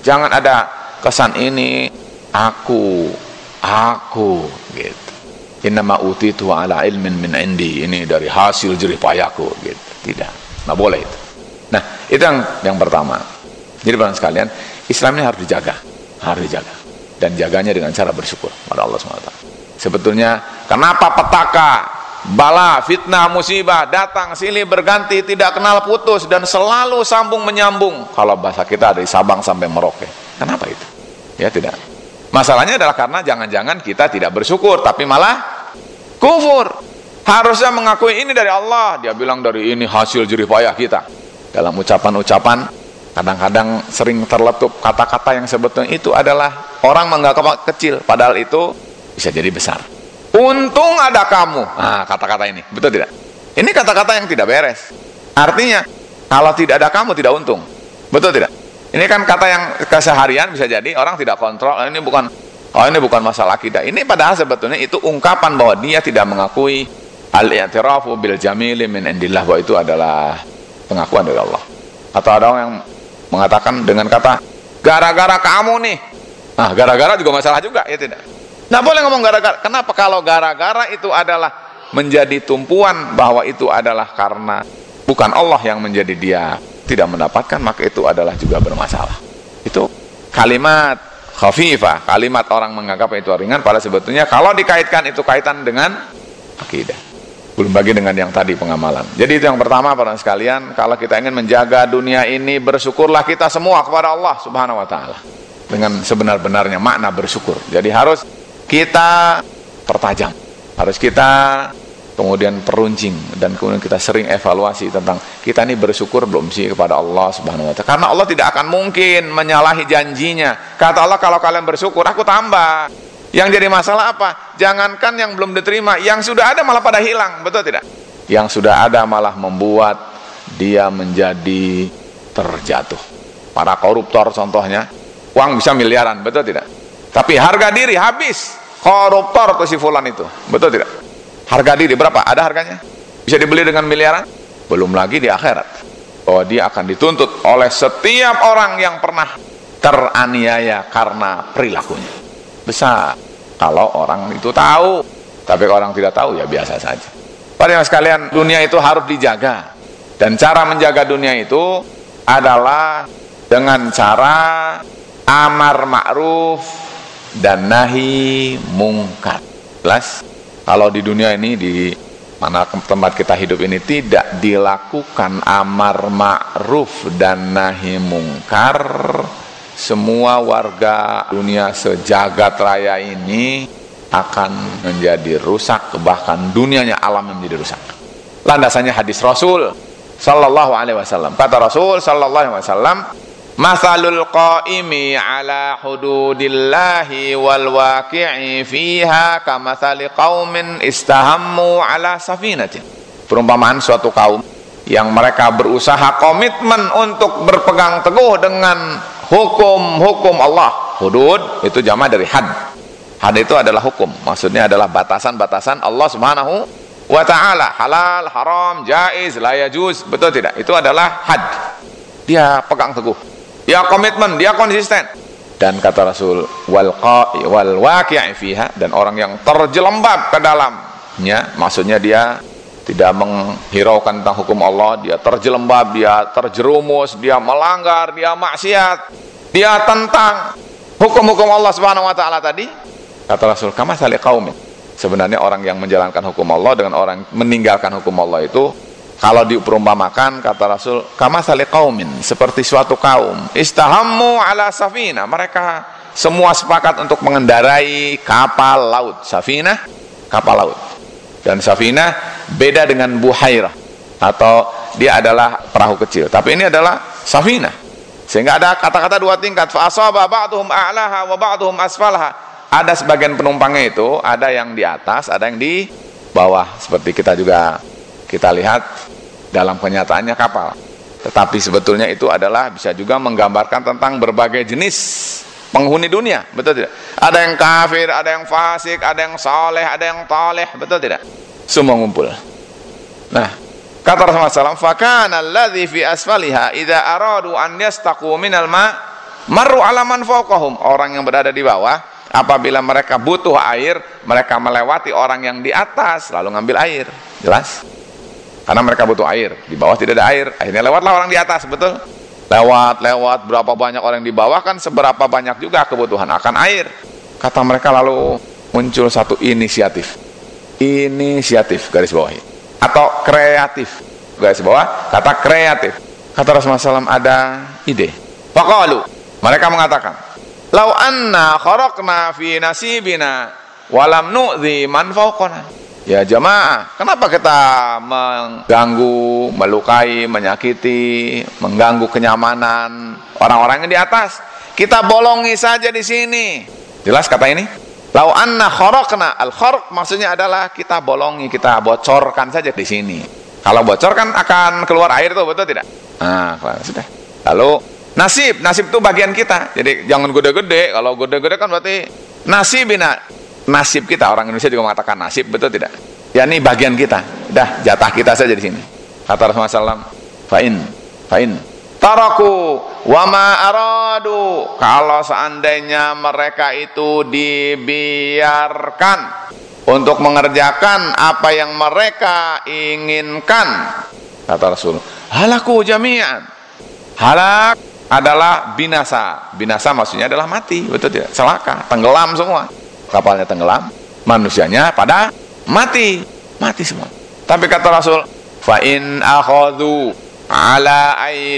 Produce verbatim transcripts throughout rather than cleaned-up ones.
Jangan ada kesan ini aku, aku gitu. Innama utitu ala ilmin min indi, ini dari hasil jerih payahku gitu. Tidak, nggak boleh itu. Nah, itu yang yang pertama. Jadi bapak sekalian, Islam ini harus dijaga, harus dijaga, dan jaganya dengan cara bersyukur pada Allah subhanahu wa taala. Sebetulnya kenapa petaka, bala, fitnah, musibah datang silih berganti, tidak kenal putus dan selalu sambung menyambung. Kalau bahasa kita dari Sabang sampai Merauke, kenapa itu? Ya tidak. Masalahnya adalah karena jangan-jangan kita tidak bersyukur, tapi malah kufur. Harusnya mengakui ini dari Allah. Dia bilang dari ini hasil jerih payah kita. Dalam ucapan-ucapan, kadang-kadang sering terletup kata-kata yang sebetulnya itu adalah orang menganggap kecil, padahal itu bisa jadi besar. Untung ada kamu. Nah, kata-kata ini, betul tidak? Ini kata-kata yang tidak beres. Artinya, kalau tidak ada kamu, tidak untung. Betul tidak? Ini kan kata yang keseharian bisa jadi orang tidak kontrol. Ini bukan, oh ini bukan masalah akidah. Ini padahal sebetulnya itu ungkapan bahwa dia tidak mengakui al-i'tirafu bil jamili min indillah, bahwa itu adalah pengakuan dari Allah. Atau ada orang yang mengatakan dengan kata gara-gara kamu nih. Nah, gara-gara juga masalah juga, ya tidak? Nah, boleh ngomong gara-gara. Kenapa? Kalau gara-gara itu adalah menjadi tumpuan bahwa itu adalah karena bukan Allah yang menjadi dia tidak mendapatkan, maka itu adalah juga bermasalah. Itu kalimat khafifah, kalimat orang menganggap itu ringan, pada sebetulnya kalau dikaitkan itu kaitan dengan akidah. Belum bagi dengan yang tadi pengamalan. Jadi itu yang pertama para sekalian, kalau kita ingin menjaga dunia ini, bersyukurlah kita semua kepada Allah subhanahu wa ta'ala dengan sebenar-benarnya makna bersyukur. Jadi harus kita pertajam, harus kita kemudian peruncing, dan kemudian kita sering evaluasi tentang kita ini bersyukur belum sih kepada Allah subhanahu wa ta'ala. Karena Allah tidak akan mungkin menyalahi janjinya. Kata Allah, kalau kalian bersyukur aku tambah. Yang jadi masalah apa? Jangankan yang belum diterima, yang sudah ada malah pada hilang, betul tidak? Yang sudah ada malah membuat dia menjadi terjatuh. Para koruptor contohnya, uang bisa miliaran, betul tidak? Tapi harga diri habis. Koruptor tuh si fulan itu, betul tidak? Harga diri berapa? Ada harganya? Bisa dibeli dengan miliaran? Belum lagi di akhirat, bahwa dia akan dituntut oleh setiap orang yang pernah teraniaya karena perilakunya. Besar kalau orang itu tahu, tapi kalau orang tidak tahu ya biasa saja. Para sekalian, dunia itu harus dijaga, dan cara menjaga dunia itu adalah dengan cara amar ma'ruf dan nahi mungkar. Jelas? Kalau di dunia ini, di mana tempat kita hidup ini tidak dilakukan amar ma'ruf dan nahi mungkar, semua warga dunia sejagat raya ini akan menjadi rusak, bahkan dunianya alam yang menjadi rusak. Landasannya hadis Rasul sallallahu alaihi wasallam. Kata Rasul sallallahu alaihi wasallam, "Matsalul qaimi ala hududillahi wal waqi'i fiha kamatsali qaumin istahammu ala safinatin." Perumpamaan suatu kaum yang mereka berusaha komitmen untuk berpegang teguh dengan hukum-hukum Allah. Hudud itu jama dari had. Had itu adalah hukum, maksudnya adalah batasan-batasan Allah subhanahu wa ta'ala. Halal, haram, jaiz, la yajuz, betul tidak? Itu adalah had. Dia pegang teguh, dia komitmen, dia konsisten. Dan kata Rasul, wal qa'i wal waqi'i fiha, dan orang yang terjelembab ke dalamnya, maksudnya dia tidak menghiraukan tentang hukum Allah, dia terjelembab, dia terjerumus, dia melanggar, dia maksiat, dia tentang hukum-hukum Allah subhanahu wa ta'ala tadi. Kata Rasul, kamatsali qaumin, sebenarnya orang yang menjalankan hukum Allah dengan orang meninggalkan hukum Allah itu, kalau diperumpamakan, kata Rasul, kamatsali qaumin, seperti suatu kaum istahammu ala safina, mereka semua sepakat untuk mengendarai kapal laut. Safinah, kapal laut. Dan safinah beda dengan buhairah, atau dia adalah perahu kecil, tapi ini adalah safinah. Sehingga ada kata-kata dua tingkat, fa asaba ba'dhum a'laha wa ba'dhum asfalaha. Ada sebagian penumpangnya itu, ada yang di atas, ada yang di bawah. Seperti kita juga kita lihat dalam kenyataannya kapal. Tetapi sebetulnya itu adalah bisa juga menggambarkan tentang berbagai jenis penghuni dunia, betul tidak? Ada yang kafir, ada yang fasik, ada yang saleh, ada yang taleh, betul tidak? Semua ngumpul. Nah, kata Rasulullah shallallahu alaihi wasallam, fakana alladzi fi asfaliha idza aradu an yastaqu minal ma marru ala man fawqahum, orang yang berada di bawah apabila mereka butuh air, mereka melewati orang yang di atas lalu ngambil air. Jelas? Karena mereka butuh air, di bawah tidak ada air, akhirnya lewatlah orang di atas, betul? Lewat, lewat, berapa banyak orang di bawah kan seberapa banyak juga kebutuhan akan air. Kata mereka lalu muncul satu inisiatif. Inisiatif, garis bawahi. Atau kreatif, garis bawah, kata kreatif. Kata Rasulullah shallallahu alaihi wasallam ada ide. Faqalu, mereka mengatakan, lau anna kharaqna fi nasibina walam nu'zi man fawqana. Ya jamaah, kenapa kita mengganggu, melukai, menyakiti, mengganggu kenyamanan orang-orang yang di atas? Kita bolongi saja di sini. Jelas kata ini? Lau anna kharaqna, al-kharq maksudnya adalah kita bolongi, kita bocorkan saja di sini. Kalau bocor kan akan keluar air tuh, betul tidak? Nah, sudah. Lalu nasib, nasib itu bagian kita. Jadi jangan gede-gede. Kalau gede-gede kan berarti nasibina. Nasib kita, orang Indonesia juga mengatakan nasib, betul tidak? Ya ini bagian kita, dah jatah kita saja di sini. Kata Rasulullah shallallahu alaihi wasallam, fa'in, fa'in, taraku, wa ma aradu. Kalau seandainya mereka itu dibiarkan untuk mengerjakan apa yang mereka inginkan, kata Rasul, halaku jami'an. Halak adalah binasa. Binasa maksudnya adalah mati, betul tidak? Celaka, tenggelam semua. Kapalnya tenggelam, manusianya pada mati, mati semua. Tapi kata Rasul, fa in akhadhu ala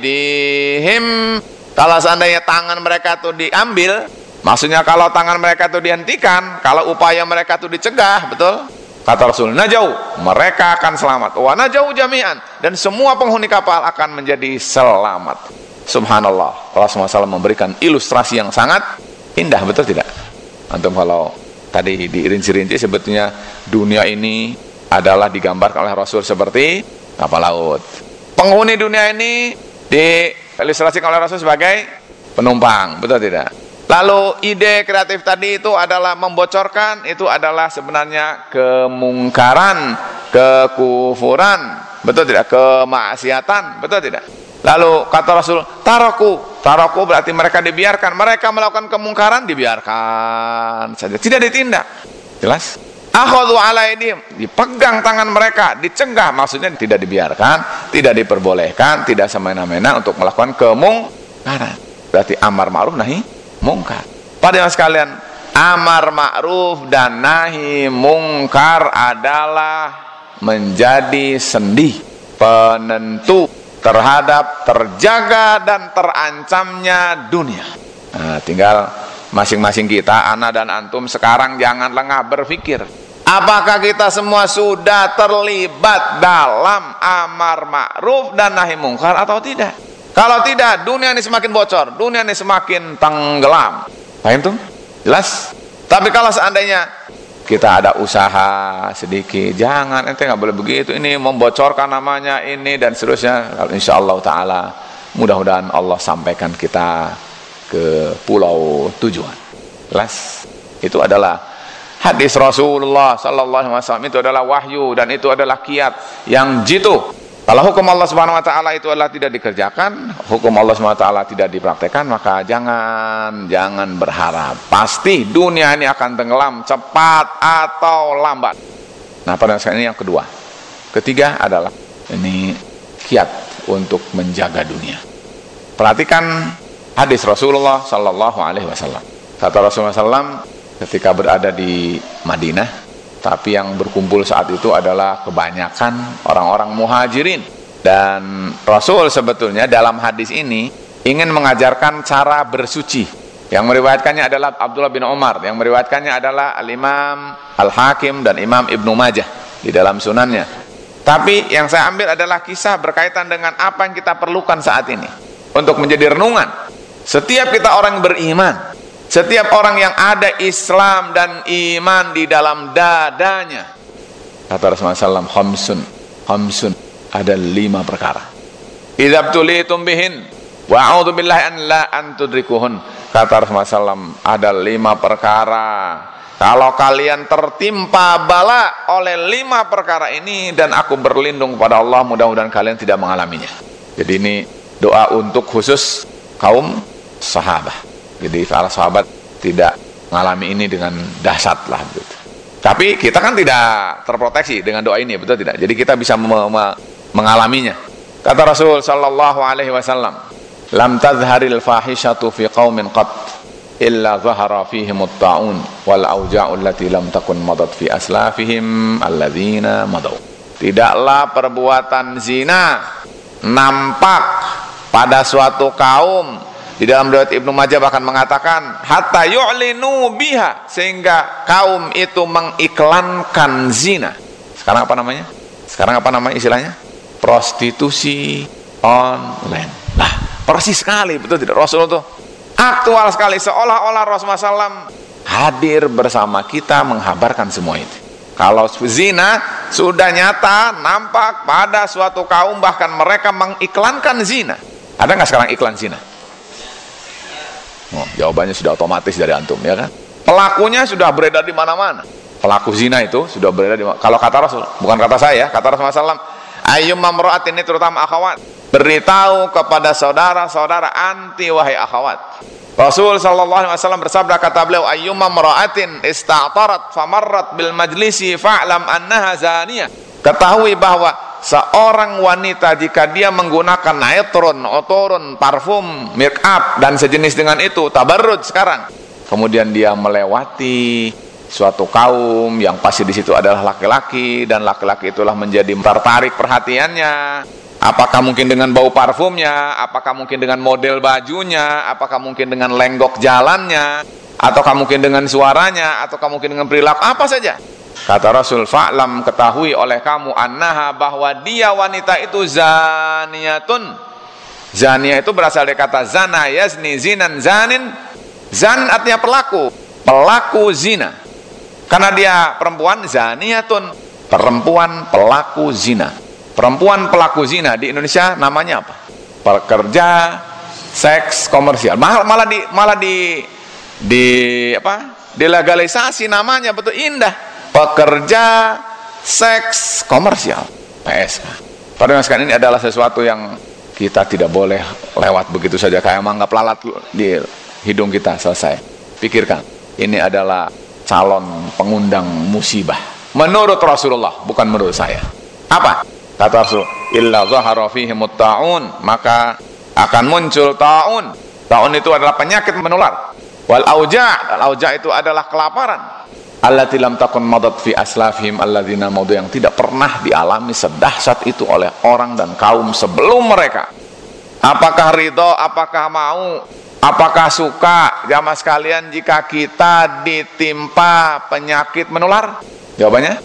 aidihim, kalau seandainya tangan mereka itu diambil, maksudnya kalau tangan mereka itu dihentikan, kalau upaya mereka itu dicegah, betul? Kata Rasul, najau, mereka akan selamat. Wa najau jami'an, dan semua penghuni kapal akan menjadi selamat. Subhanallah, Rasulullah shallallahu alaihi wasallam memberikan ilustrasi yang sangat indah, betul tidak? Antum kalau tadi dirinci-rinci sebetulnya dunia ini adalah digambarkan oleh Rasul seperti kapal laut. Penghuni dunia ini diilustrasikan oleh Rasul sebagai penumpang, betul tidak? Lalu ide kreatif tadi itu adalah membocorkan, itu adalah sebenarnya kemungkaran, kekufuran, betul tidak? Kemaksiatan, betul tidak? Lalu kata Rasul, taraku, taraku berarti mereka dibiarkan, mereka melakukan kemungkaran dibiarkan saja, tidak ditindak. Jelas? Akhadhu alaihim, dipegang tangan mereka, dicegah, maksudnya tidak dibiarkan, tidak diperbolehkan, tidak semena-mena untuk melakukan kemungkaran. Berarti amar ma'ruf nahi mungkar. Padahal sekalian, amar ma'ruf dan nahi mungkar adalah menjadi sendi penentu terhadap terjaga dan terancamnya dunia. Nah, tinggal masing-masing kita, ana dan antum sekarang jangan lengah berpikir. Apakah kita semua sudah terlibat dalam amar ma'ruf dan nahi mungkar atau tidak? Kalau tidak, dunia ini semakin bocor, dunia ini semakin tenggelam. Paham tuh? Jelas? Tapi kalau seandainya kita ada usaha sedikit, jangan, ente nggak boleh begitu, ini membocorkan namanya ini dan seterusnya. Insya Allah Taala mudah-mudahan Allah sampaikan kita ke pulau tujuan. Jelas? Itu adalah hadis Rasulullah Sallallahu Alaihi Wasallam, itu adalah wahyu dan itu adalah kiat yang jitu. Kalau hukum Allah Subhanahu Wa Taala itu adalah tidak dikerjakan, hukum Allah Subhanahu Wa Taala tidak dipraktekkan, maka jangan jangan berharap pasti dunia ini akan tenggelam cepat atau lambat. Nah, pada saat ini yang kedua, ketiga adalah ini kiat untuk menjaga dunia. Perhatikan hadis Rasulullah Sallallahu Alaihi Wasallam. Kata Rasulullah Sallallahu Alaihi Wasallam ketika berada di Madinah, tapi yang berkumpul saat itu adalah kebanyakan orang-orang muhajirin. Dan Rasul sebetulnya dalam hadis ini ingin mengajarkan cara bersuci. Yang meriwayatkannya adalah Abdullah bin Umar, yang meriwayatkannya adalah Al-Imam Al-Hakim dan Imam Ibnu Majah di dalam sunannya. Tapi yang saya ambil adalah kisah berkaitan dengan apa yang kita perlukan saat ini untuk menjadi renungan. Setiap kita orang beriman, setiap orang yang ada Islam dan iman di dalam dadanya, kata Rasulullah shallallahu alaihi wasallam, khamsun, khamsun, ada lima perkara. Idza btulitum bihin wa a'udzu billahi an la antudrikuhun. Kata Rasulullah shallallahu alaihi wasallam, ada lima perkara. Kalau kalian tertimpa bala oleh lima perkara ini, dan aku berlindung kepada Allah, mudah-mudahan kalian tidak mengalaminya. Jadi ini doa untuk khusus kaum sahabat. Jadi para sahabat tidak mengalami ini dengan dahsyat lah begitu. Tapi kita kan tidak terproteksi dengan doa ini, betul tidak? Jadi kita bisa me me mengalaminya. Kata Rasul sallallahu alaihi wasallam, "Lam tadhharil fahishatu fi qaumin qat illa zahara fihim at-ta'un wal auja'u allati lam takun madat fi aslafihim alladzina madaw." Tidaklah perbuatan zina nampak pada suatu kaum. Di dalam riwayat Ibnu Majah bahkan mengatakan hatta yu'linu biha, sehingga kaum itu mengiklankan zina. Sekarang apa namanya? Sekarang apa namanya istilahnya? Prostitusi online. Nah, persis sekali, betul tidak? Rasul itu aktual sekali, seolah-olah Rasulullah shallallahu alaihi wasallam hadir bersama kita menghabarkan semua itu. Kalau zina sudah nyata, nampak pada suatu kaum, bahkan mereka mengiklankan zina. Ada nggak sekarang iklan zina? Oh, jawabannya sudah otomatis dari antum, ya kan? Pelakunya sudah beredar di mana-mana. Pelaku zina itu sudah beredar di mana? Kalau kata Rasul, bukan kata saya, kata Rasulullah shallallahu alaihi wasallam, ayyumma imra'atin, ini terutama akhwat, beritahu kepada saudara-saudara anti wahai akhwat. Rasul sallallahu alaihi wasallam bersabda, kata beliau, ayyumma imra'atin ista'tarat famarrat bil majlisi fa'lam annaha zaniyah. Ketahui bahwa seorang wanita jika dia menggunakan naitron, otoron, parfum, make up dan sejenis dengan itu, tabarruj sekarang, kemudian dia melewati suatu kaum yang pasti di situ adalah laki-laki, dan laki-laki itulah menjadi tertarik perhatiannya. Apakah mungkin dengan bau parfumnya, apakah mungkin dengan model bajunya, apakah mungkin dengan lenggok jalannya, ataukah mungkin dengan suaranya, ataukah mungkin dengan perilaku, apa saja. Kata Rasul, fa'lam, ketahui oleh kamu, annaha, bahwa dia wanita itu zaniyatun. Zaniyah itu berasal dari kata zana yazni zinan zanin. Zan artinya pelaku, pelaku zina. Karena dia perempuan, zaniyatun, perempuan pelaku zina. Perempuan pelaku zina di Indonesia namanya apa? Pekerja seks komersial. Malah malah di malah di di apa? Dilegalisasi namanya, betul indah. Pekerja seks komersial, P S K. Pada masa ini adalah sesuatu yang kita tidak boleh lewat begitu saja, kayak menganggap lalat di hidung kita, selesai. Pikirkan, ini adalah calon pengundang musibah menurut Rasulullah, bukan menurut saya. Apa? Kata Rasul, illa zahara fihimut ta'un, maka akan muncul ta'un. Ta'un itu adalah penyakit menular. Wal auja', al auja' itu adalah kelaparan. Allati lam takun madat fi aslafihim alladzina maudu, yang tidak pernah dialami sedahsyat itu oleh orang dan kaum sebelum mereka. Apakah ridho, apakah mau, apakah suka jamaah sekalian jika kita ditimpa penyakit menular? Jawabannya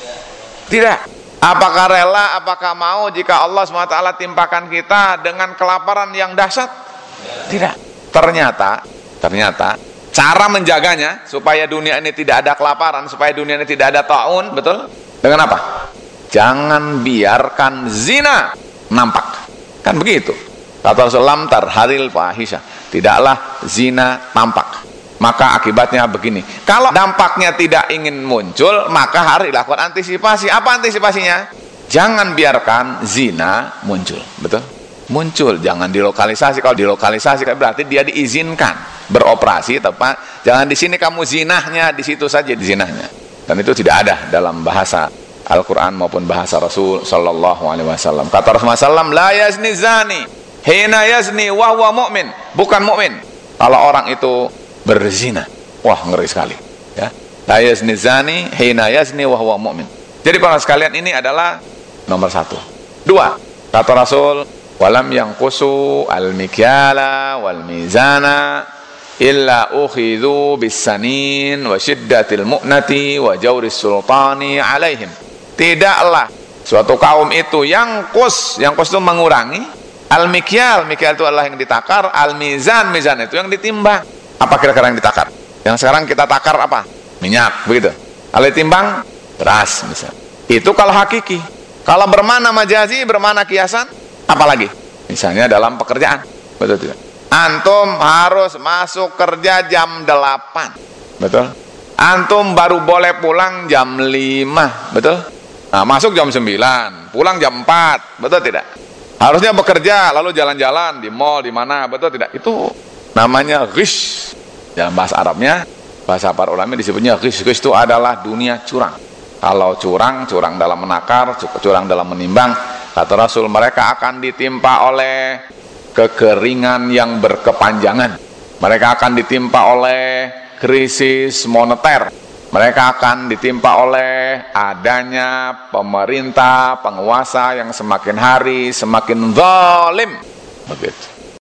tidak. Apakah rela, apakah mau jika Allah subhanahu wa taala timpakan kita dengan kelaparan yang dahsyat? Tidak. Ternyata ternyata cara menjaganya supaya dunia ini tidak ada kelaparan, supaya dunia ini tidak ada ta'un, betul? Dengan apa? Jangan biarkan zina nampak. Kan begitu. Kata Rasul, lam tarharil fahisha, tidaklah zina nampak. Maka akibatnya begini. Kalau dampaknya tidak ingin muncul, maka harus dilakukan antisipasi. Apa antisipasinya? Jangan biarkan zina muncul, betul? Muncul, jangan dilokalisasi. Kalau dilokalisasi berarti dia diizinkan beroperasi, tepat. Jangan di sini kamu zinahnya, di situ saja di zinahnya. Dan itu tidak ada dalam bahasa Al-Quran maupun bahasa Rasul sallallahu alaihi wasallam. Kata Rasulullah sallallahu alaihi wasallam, la yazni zani hina yazni wa huwa mu'min. Bukan mukmin kalau orang itu berzina. Wah, ngeri sekali, ya. La yazni zani hina yazni wa huwa mu'min. Jadi para sekalian, ini adalah nomor satu. Dua, kata Rasul, walam yanqusu al-mikyala wal mizana illa ukhidhu bisanin wa syiddatil mu'nati wa jawris sultani alaihim. Tidaklah suatu kaum itu yang kus, yang kus itu mengurangi, al-mikyal, mikyal itu adalah yang ditakar, al-mizan, mizan itu yang ditimbang. Apa kira-kira yang ditakar? Yang sekarang kita takar apa? Minyak, begitu. Kalau ditimbang, beras misalnya. Itu kalau hakiki. Kalau bermana majazi, bermana kiasan, apalagi? Misalnya dalam pekerjaan, betul tidak? Antum harus masuk kerja jam delapan, betul? Antum baru boleh pulang jam lima, betul? Nah, masuk jam sembilan, pulang jam empat, betul tidak? Harusnya bekerja, lalu jalan-jalan di mall, di mana, betul tidak? Itu namanya ghish. Dalam bahasa Arabnya, bahasa para ulama disebutnya ghish. Ghish itu adalah dunia curang. Kalau curang, curang dalam menakar, curang dalam menimbang, kata Rasul, mereka akan ditimpa oleh kekeringan yang berkepanjangan. Mereka akan ditimpa oleh krisis moneter. Mereka akan ditimpa oleh adanya pemerintah, penguasa yang semakin hari semakin zalim. Begitu.